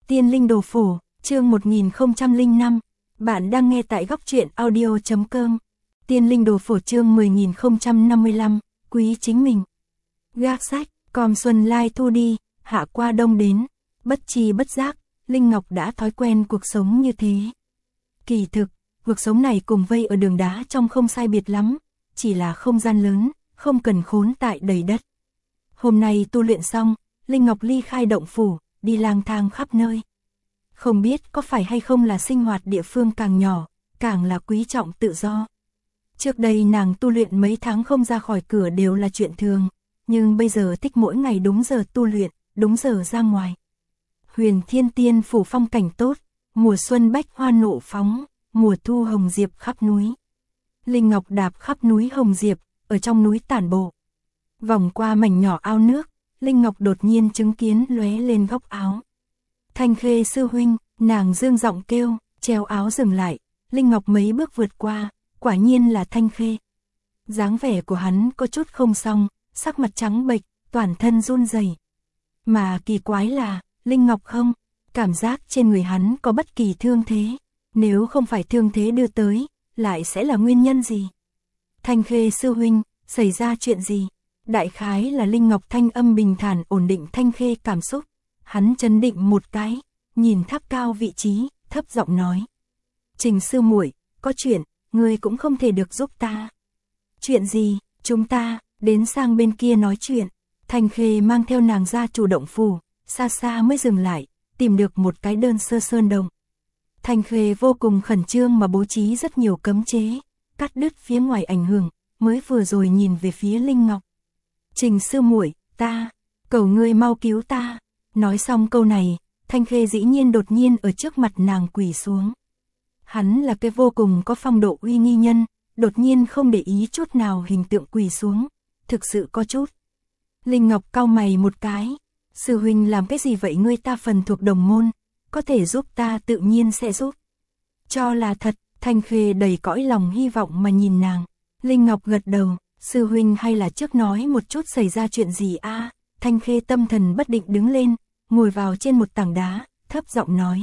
Tiên Linh Đồ Phổ, chương 1005. Bạn đang nghe tại góc truyện audio.com. Tiên Linh Đồ Phổ chương 10055, quý chính mình. Gác sách, com xuân lai thu đi, hạ qua đông đến, bất chi bất giác, Linh Ngọc đã thói quen cuộc sống như thế. Kỳ thực, cuộc sống này cùng vây ở đường đá trong không sai biệt lắm, chỉ là không gian lớn, không cần khốn tại đầy đất. Hôm nay tu luyện xong, Linh Ngọc ly khai động phủ, đi lang thang khắp nơi. Không biết có phải hay không là sinh hoạt địa phương càng nhỏ, càng là quý trọng tự do. Trước đây nàng tu luyện mấy tháng không ra khỏi cửa đều là chuyện thường, nhưng bây giờ thích mỗi ngày đúng giờ tu luyện, đúng giờ ra ngoài. Huyền Thiên Tiên phủ phong cảnh tốt, mùa xuân bách hoa nộ phóng, mùa thu hồng diệp khắp núi. Linh Ngọc đạp khắp núi hồng diệp, ở trong núi tản bộ. Vòng qua mảnh nhỏ ao nước, Linh Ngọc đột nhiên chứng kiến lóe lên góc áo. Thanh Khê sư huynh, nàng dương giọng kêu, treo áo dừng lại, Linh Ngọc mấy bước vượt qua, quả nhiên là Thanh Khê. Dáng vẻ của hắn có chút không xong, sắc mặt trắng bệch, toàn thân run rẩy. Mà kỳ quái là, Linh Ngọc không, cảm giác trên người hắn có bất kỳ thương thế, nếu không phải thương thế đưa tới, lại sẽ là nguyên nhân gì? Thanh Khê sư huynh, xảy ra chuyện gì? Đại khái là Linh Ngọc thanh âm bình thản ổn định Thanh Khê cảm xúc, hắn trấn định một cái, nhìn tháp cao vị trí, thấp giọng nói. Trình sư muội, có chuyện, ngươi cũng không thể được giúp ta. Chuyện gì, chúng ta, đến sang bên kia nói chuyện. Thanh Khê mang theo nàng ra chủ động phủ, xa xa mới dừng lại, tìm được một cái đơn sơ sơn đồng. Thanh Khê vô cùng khẩn trương mà bố trí rất nhiều cấm chế, cắt đứt phía ngoài ảnh hưởng, mới vừa rồi nhìn về phía Linh Ngọc. Trình sư muội, ta, cầu ngươi mau cứu ta. Nói xong câu này, Thanh Khê dĩ nhiên đột nhiên ở trước mặt nàng quỳ xuống. Hắn là cái vô cùng có phong độ uy nghi nhân, đột nhiên không để ý chút nào hình tượng quỳ xuống, thực sự có chút. Linh Ngọc cau mày một cái, sư huynh làm cái gì vậy, ngươi ta phần thuộc đồng môn, có thể giúp ta tự nhiên sẽ giúp. Cho là thật, Thanh Khê đầy cõi lòng hy vọng mà nhìn nàng. Linh Ngọc gật đầu, sư huynh hay là trước nói một chút xảy ra chuyện gì a? Thanh Khê tâm thần bất định đứng lên, ngồi vào trên một tảng đá, thấp giọng nói.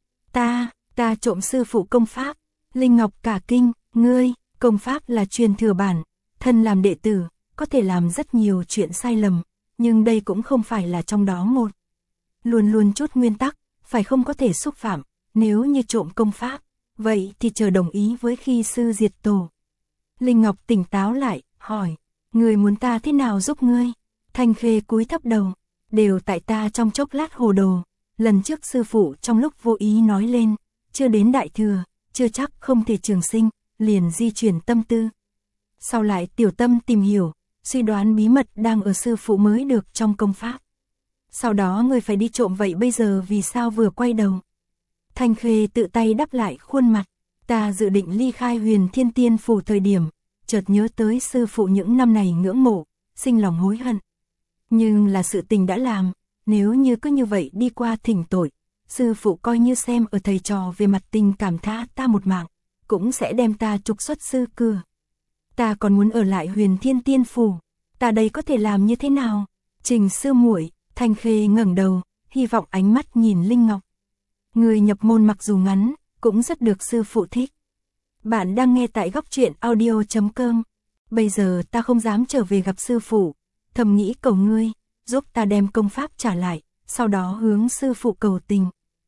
Ta trộm sư phụ công pháp. Linh Ngọc cả kinh, ngươi, công pháp là truyền thừa bản, thân làm đệ tử, có thể làm rất nhiều chuyện sai lầm, nhưng đây cũng không phải là trong đó một. Luôn luôn chút nguyên tắc, phải không có thể xúc phạm, nếu như trộm công pháp, vậy thì chờ đồng ý với khi sư diệt tổ. Linh Ngọc tỉnh táo lại, hỏi, ngươi muốn ta thế nào giúp ngươi? Thanh Khê cúi thấp đầu, đều tại ta trong chốc lát hồ đồ, lần trước sư phụ trong lúc vô ý nói lên, chưa đến đại thừa, chưa chắc không thể trường sinh, liền di chuyển tâm tư. Sau lại tiểu tâm tìm hiểu, suy đoán bí mật đang ở sư phụ mới được trong công pháp. Sau đó ngươi phải đi trộm, vậy bây giờ vì sao vừa quay đầu? Thanh Khê tự tay đắp lại khuôn mặt, ta dự định ly khai Huyền Thiên Tiên phủ thời điểm, chợt nhớ tới sư phụ những năm này ngưỡng mộ, sinh lòng hối hận. Nhưng là sự tình đã làm, nếu như cứ như vậy đi qua thỉnh tội, sư phụ coi như xem ở thầy trò về mặt tình cảm tha ta một mạng, cũng sẽ đem ta trục xuất sư cửa. Ta còn muốn ở lại Huyền Thiên Tiên phủ, ta đây có thể làm như thế nào? Trình sư muội, Thanh Khê ngẩng đầu, hy vọng ánh mắt nhìn Linh Ngọc. Người nhập môn mặc dù ngắn, cũng rất được sư phụ thích. Bạn đang nghe tại góc truyện audio.com. Bây giờ ta không dám trở về gặp sư phụ, thầm nghĩ cầu ngươi, giúp ta đem công pháp trả lại, sau đó hướng sư phụ cầu tình.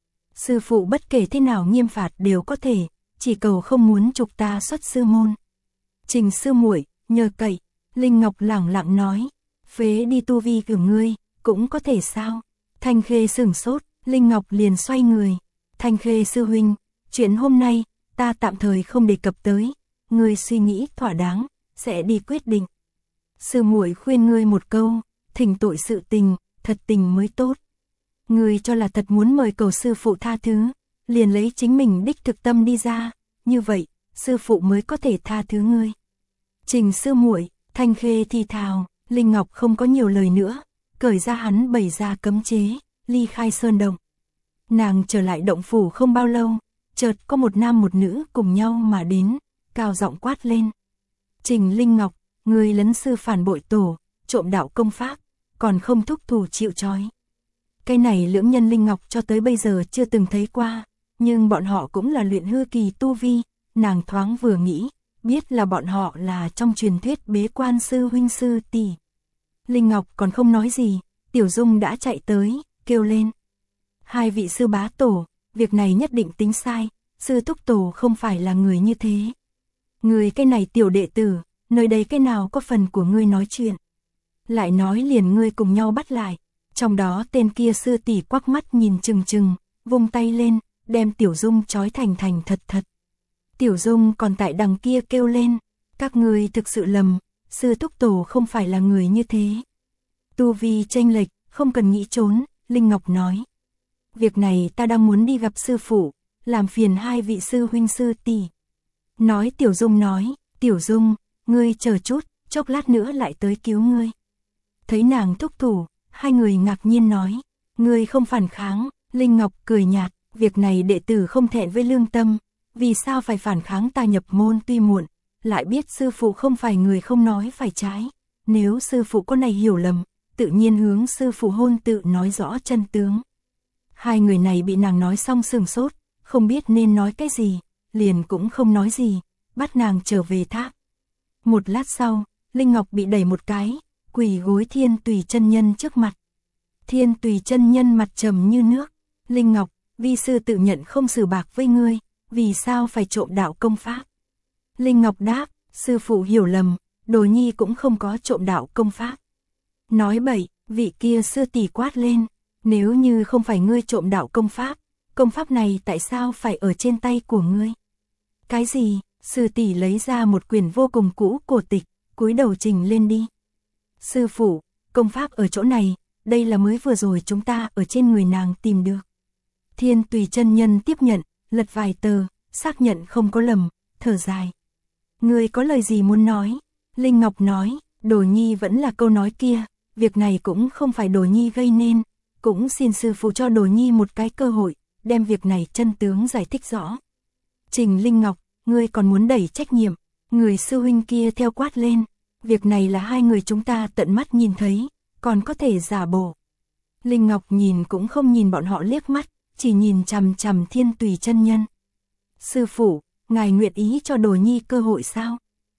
Sư phụ bất kể thế nào nghiêm phạt đều có thể, chỉ cầu không muốn trục ta xuất sư môn. Trình sư muội, nhờ cậy, Linh Ngọc lẳng lặng nói, phế đi tu vi của ngươi, cũng có thể sao? Thanh Khê sửng sốt, Linh Ngọc liền xoay người. Thanh Khê sư huynh, chuyện hôm nay, ta tạm thời không đề cập tới, ngươi suy nghĩ thỏa đáng, sẽ đi quyết định. Sư muội khuyên ngươi một câu, thỉnh tội sự tình, thật tình mới tốt. Ngươi cho là thật muốn mời cầu sư phụ tha thứ, liền lấy chính mình đích thực tâm đi ra, như vậy, sư phụ mới có thể tha thứ ngươi. Trình sư muội, Thanh Khê thì thào, Linh Ngọc không có nhiều lời nữa, cởi ra hắn bày ra cấm chế, ly khai sơn động. Nàng trở lại động phủ không bao lâu, chợt có một nam một nữ cùng nhau mà đến, cao giọng quát lên. Trình Linh Ngọc, ngươi lấn sư phản bội tổ, trộm đạo công pháp, còn không thúc thủ chịu trói. Cái này lưỡng nhân Linh Ngọc cho tới bây giờ chưa từng thấy qua, nhưng bọn họ cũng là luyện hư kỳ tu vi, nàng thoáng vừa nghĩ, biết là bọn họ là trong truyền thuyết bế quan sư huynh sư tỷ. Linh Ngọc còn không nói gì, Tiểu Dung đã chạy tới, kêu lên. Hai vị sư bá tổ, việc này nhất định tính sai, sư thúc tổ không phải là người như thế. Người cái này tiểu đệ tử, nơi đây cái nào có phần của ngươi nói chuyện. Lại nói liền ngươi cùng nhau bắt lại, trong đó tên kia sư tỷ quắc mắt nhìn chừng chừng, vung tay lên, đem Tiểu Dung trói thành thật thật. Tiểu Dung còn tại đằng kia kêu lên, các ngươi thực sự lầm, sư thúc tổ không phải là người như thế. Tu vi chênh lệch, không cần nghĩ trốn, Linh Ngọc nói. Việc này ta đang muốn đi gặp sư phụ, làm phiền hai vị sư huynh sư tỷ. Nói Tiểu Dung nói, Tiểu Dung, ngươi chờ chút, chốc lát nữa lại tới cứu ngươi. Thấy nàng thúc thủ, hai người ngạc nhiên nói, ngươi không phản kháng, Linh Ngọc cười nhạt, việc này đệ tử không thẹn với lương tâm, vì sao phải phản kháng ta nhập môn tuy muộn, lại biết sư phụ không phải người không nói phải trái, nếu sư phụ có này hiểu lầm, tự nhiên hướng sư phụ hôn tự nói rõ chân tướng. Hai người này bị nàng nói xong sừng sốt, không biết nên nói cái gì, liền cũng không nói gì, bắt nàng trở về tháp. Một lát sau, Linh Ngọc bị đẩy một cái, quỳ gối Thiên Tùy chân nhân trước mặt. Thiên Tùy chân nhân mặt trầm như nước, Linh Ngọc, vi sư tự nhận không xử bạc với ngươi, vì sao phải trộm đạo công pháp? Linh Ngọc đáp, sư phụ hiểu lầm, đồ nhi cũng không có trộm đạo công pháp. Nói bậy, vị kia sư tỷ quát lên, nếu như không phải ngươi trộm đạo công pháp này tại sao phải ở trên tay của ngươi? Cái gì? Sư tỷ lấy ra một quyển vô cùng cũ cổ tịch, cúi đầu trình lên đi. Sư phụ, công pháp ở chỗ này, đây là mới vừa rồi chúng ta ở trên người nàng tìm được. Thiên Tùy chân nhân tiếp nhận, lật vài tờ, xác nhận không có lầm, thở dài. Ngươi có lời gì muốn nói? Linh Ngọc nói, đồ nhi vẫn là câu nói kia, việc này cũng không phải đồ nhi gây nên, cũng xin sư phụ cho đồ nhi một cái cơ hội, đem việc này chân tướng giải thích rõ. Trình Linh Ngọc, ngươi còn muốn đẩy trách nhiệm, người sư huynh kia theo quát lên, việc này là hai người chúng ta tận mắt nhìn thấy, còn có thể giả bộ. Linh Ngọc nhìn cũng không nhìn bọn họ liếc mắt, chỉ nhìn chằm chằm Thiên Tùy chân nhân. Sư phụ, ngài nguyện ý cho đồ nhi cơ hội sao?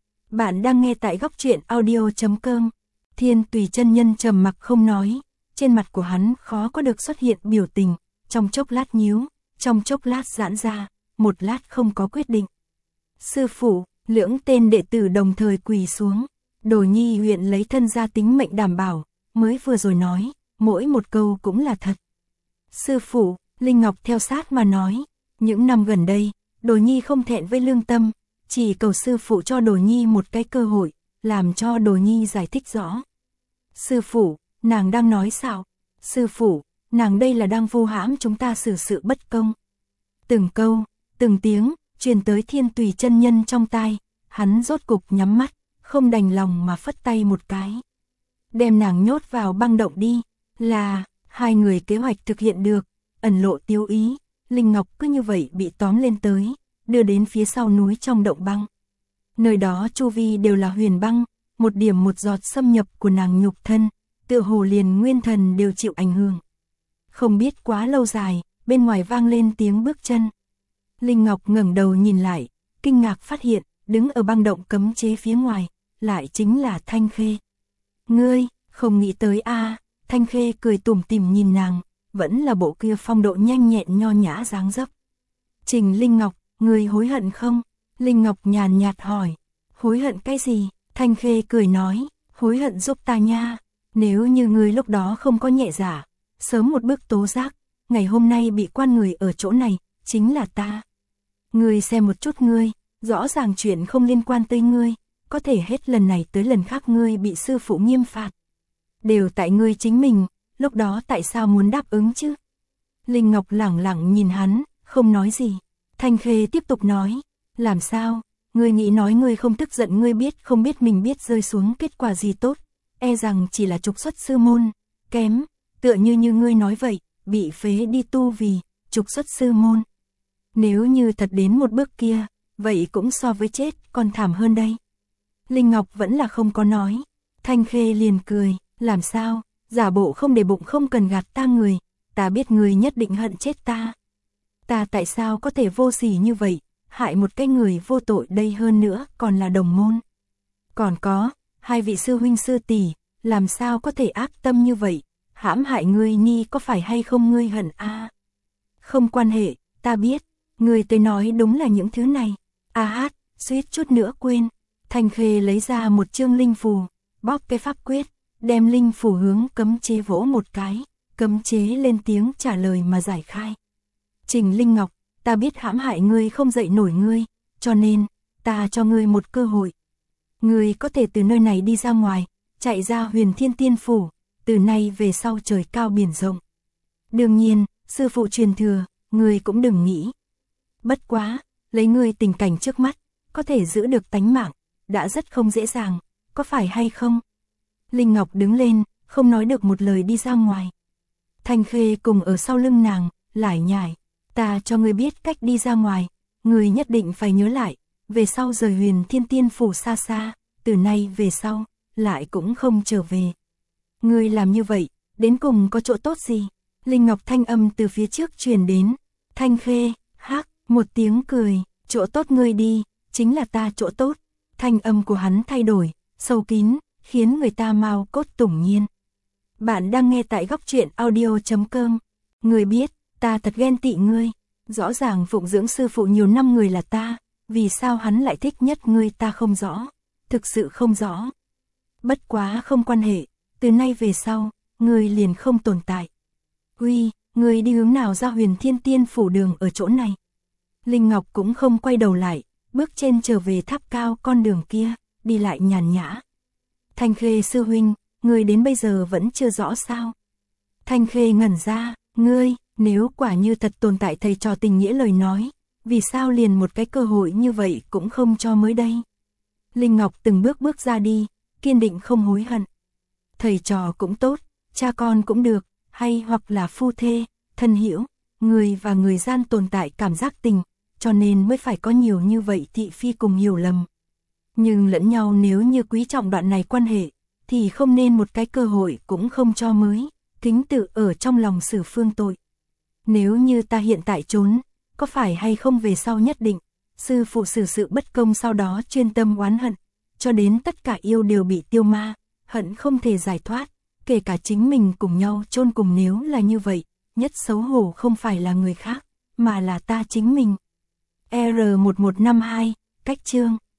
Bạn đang nghe tại góc truyện audio.com. Thiên Tùy chân nhân trầm mặc không nói, trên mặt của hắn khó có được xuất hiện biểu tình, trong chốc lát nhíu, trong chốc lát giãn ra, một lát không có quyết định. Sư phụ, lưỡng tên đệ tử đồng thời quỳ xuống, đồ nhi nguyện lấy thân ra tính mệnh đảm bảo, mới vừa rồi nói, mỗi một câu cũng là thật. Sư phụ, Linh Ngọc theo sát mà nói, những năm gần đây, đồ nhi không thẹn với lương tâm, chỉ cầu sư phụ cho đồ nhi một cái cơ hội, làm cho đồ nhi giải thích rõ. Sư phụ, nàng đang nói sao? Sư phụ, nàng đây là đang vu hãm chúng ta xử sự bất công. Từng câu, từng tiếng, truyền tới Thiên Tùy chân nhân trong tai, hắn rốt cục nhắm mắt, không đành lòng mà phất tay một cái. Đem nàng nhốt vào băng động đi, là, hai người kế hoạch thực hiện được, ẩn lộ tiêu ý, Linh Ngọc cứ như vậy bị tóm lên tới, đưa đến phía sau núi trong động băng. Nơi đó chu vi đều là huyền băng, một điểm một giọt xâm nhập của nàng nhục thân, tựa hồ liền nguyên thần đều chịu ảnh hưởng. Không biết quá lâu dài, bên ngoài vang lên tiếng bước chân. Linh Ngọc ngẩng đầu nhìn lại, kinh ngạc phát hiện, đứng ở băng động cấm chế phía ngoài, lại chính là Thanh Khê. Ngươi, không nghĩ tới a. Thanh Khê cười tủm tỉm nhìn nàng, vẫn là bộ kia phong độ nhanh nhẹn nho nhã dáng dấp. Trình Linh Ngọc, ngươi hối hận không? Linh Ngọc nhàn nhạt hỏi. Hối hận cái gì? Thanh Khê cười nói, hối hận giúp ta nha. Nếu như ngươi lúc đó không có nhẹ dạ, sớm một bước tố giác, ngày hôm nay bị quan người ở chỗ này, chính là ta. Ngươi xem một chút ngươi, rõ ràng chuyện không liên quan tới ngươi, có thể hết lần này tới lần khác ngươi bị sư phụ nghiêm phạt. Đều tại ngươi chính mình, lúc đó tại sao muốn đáp ứng chứ? Linh Ngọc lẳng lặng nhìn hắn, không nói gì. Thanh Khê tiếp tục nói, làm sao? Ngươi nghĩ nói ngươi không tức giận, ngươi biết không biết mình biết rơi xuống kết quả gì tốt, e rằng chỉ là trục xuất sư môn, kém, tựa như ngươi nói vậy, bị phế đi tu vì, trục xuất sư môn. Nếu như thật đến một bước kia, vậy cũng so với chết còn thảm hơn đây. Linh Ngọc vẫn là không có nói. Thanh Khê liền cười, làm sao, giả bộ không để bụng không cần gạt ta người, ta biết ngươi nhất định hận chết ta. Ta tại sao có thể vô sỉ như vậy, hại một cái người vô tội đây, hơn nữa còn là đồng môn. Còn có, hai vị sư huynh sư tỷ, làm sao có thể ác tâm như vậy, hãm hại ngươi ni, có phải hay không ngươi hận a? Không quan hệ, ta biết, ngươi tới nói đúng là những thứ này. A hát, suýt chút nữa quên. Thanh Khê lấy ra một chương linh phù, bóp cái pháp quyết, đem linh phù hướng cấm chế vỗ một cái, cấm chế lên tiếng trả lời mà giải khai. Trình Linh Ngọc, ta biết hãm hại ngươi không dậy nổi ngươi, cho nên, ta cho ngươi một cơ hội. Ngươi có thể từ nơi này đi ra ngoài, chạy ra Huyền Thiên Tiên Phủ, từ nay về sau trời cao biển rộng. Đương nhiên, sư phụ truyền thừa, ngươi cũng đừng nghĩ. Bất quá, lấy ngươi tình cảnh trước mắt, có thể giữ được tánh mạng, đã rất không dễ dàng, có phải hay không? Linh Ngọc đứng lên, không nói được một lời đi ra ngoài. Thanh Khê cùng ở sau lưng nàng, lải nhải, ta cho ngươi biết cách đi ra ngoài, ngươi nhất định phải nhớ lại, về sau rời Huyền Thiên Tiên Phủ xa xa, từ nay về sau, lại cũng không trở về. Ngươi làm như vậy, đến cùng có chỗ tốt gì? Linh Ngọc thanh âm từ phía trước truyền đến. Thanh Khê, hắc, một tiếng cười, chỗ tốt ngươi đi, chính là ta chỗ tốt. Thanh âm của hắn thay đổi, sâu kín, khiến người ta mau cốt tủng nhiên. Bạn đang nghe tại góc truyện audio.com. Ngươi biết, ta thật ghen tị ngươi. Rõ ràng phụng dưỡng sư phụ nhiều năm người là ta, vì sao hắn lại thích nhất ngươi, ta không rõ. Thực sự không rõ. Bất quá không quan hệ, từ nay về sau, ngươi liền không tồn tại. Uy, ngươi đi hướng nào ra Huyền Thiên Tiên Phủ, đường ở chỗ này. Linh Ngọc cũng không quay đầu lại, bước trên trở về tháp cao con đường kia, đi lại nhàn nhã. Thanh Khê sư huynh, ngươi đến bây giờ vẫn chưa rõ sao? Thanh Khê ngẩn ra, ngươi, nếu quả như thật tồn tại thầy trò tình nghĩa lời nói, vì sao liền một cái cơ hội như vậy cũng không cho mới đây? Linh Ngọc từng bước bước ra đi, kiên định không hối hận. Thầy trò cũng tốt, cha con cũng được, hay hoặc là phu thê, thân hữu, người và người gian tồn tại cảm giác tình, cho nên mới phải có nhiều như vậy thị phi cùng hiểu lầm. Nhưng lẫn nhau nếu như quý trọng đoạn này quan hệ, thì không nên một cái cơ hội cũng không cho mới, kính tự ở trong lòng xử phương tội. Nếu như ta hiện tại trốn, có phải hay không về sau nhất định, sư phụ xử sự bất công, sau đó chuyên tâm oán hận, cho đến tất cả yêu đều bị tiêu ma, hận không thể giải thoát, kể cả chính mình cùng nhau chôn cùng. Nếu là như vậy, nhất xấu hổ không phải là người khác, mà là ta chính mình. R1152, cách chương